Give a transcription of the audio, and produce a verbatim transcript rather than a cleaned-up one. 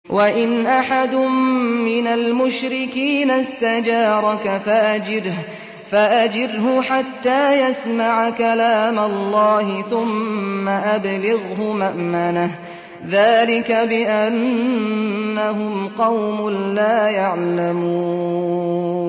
وإن أحد من المشركين استجارك فأجره, فأجره حتى يسمع كلام الله ثم أبلغه مأمنه ذلك بأنهم قوم لا يعلمون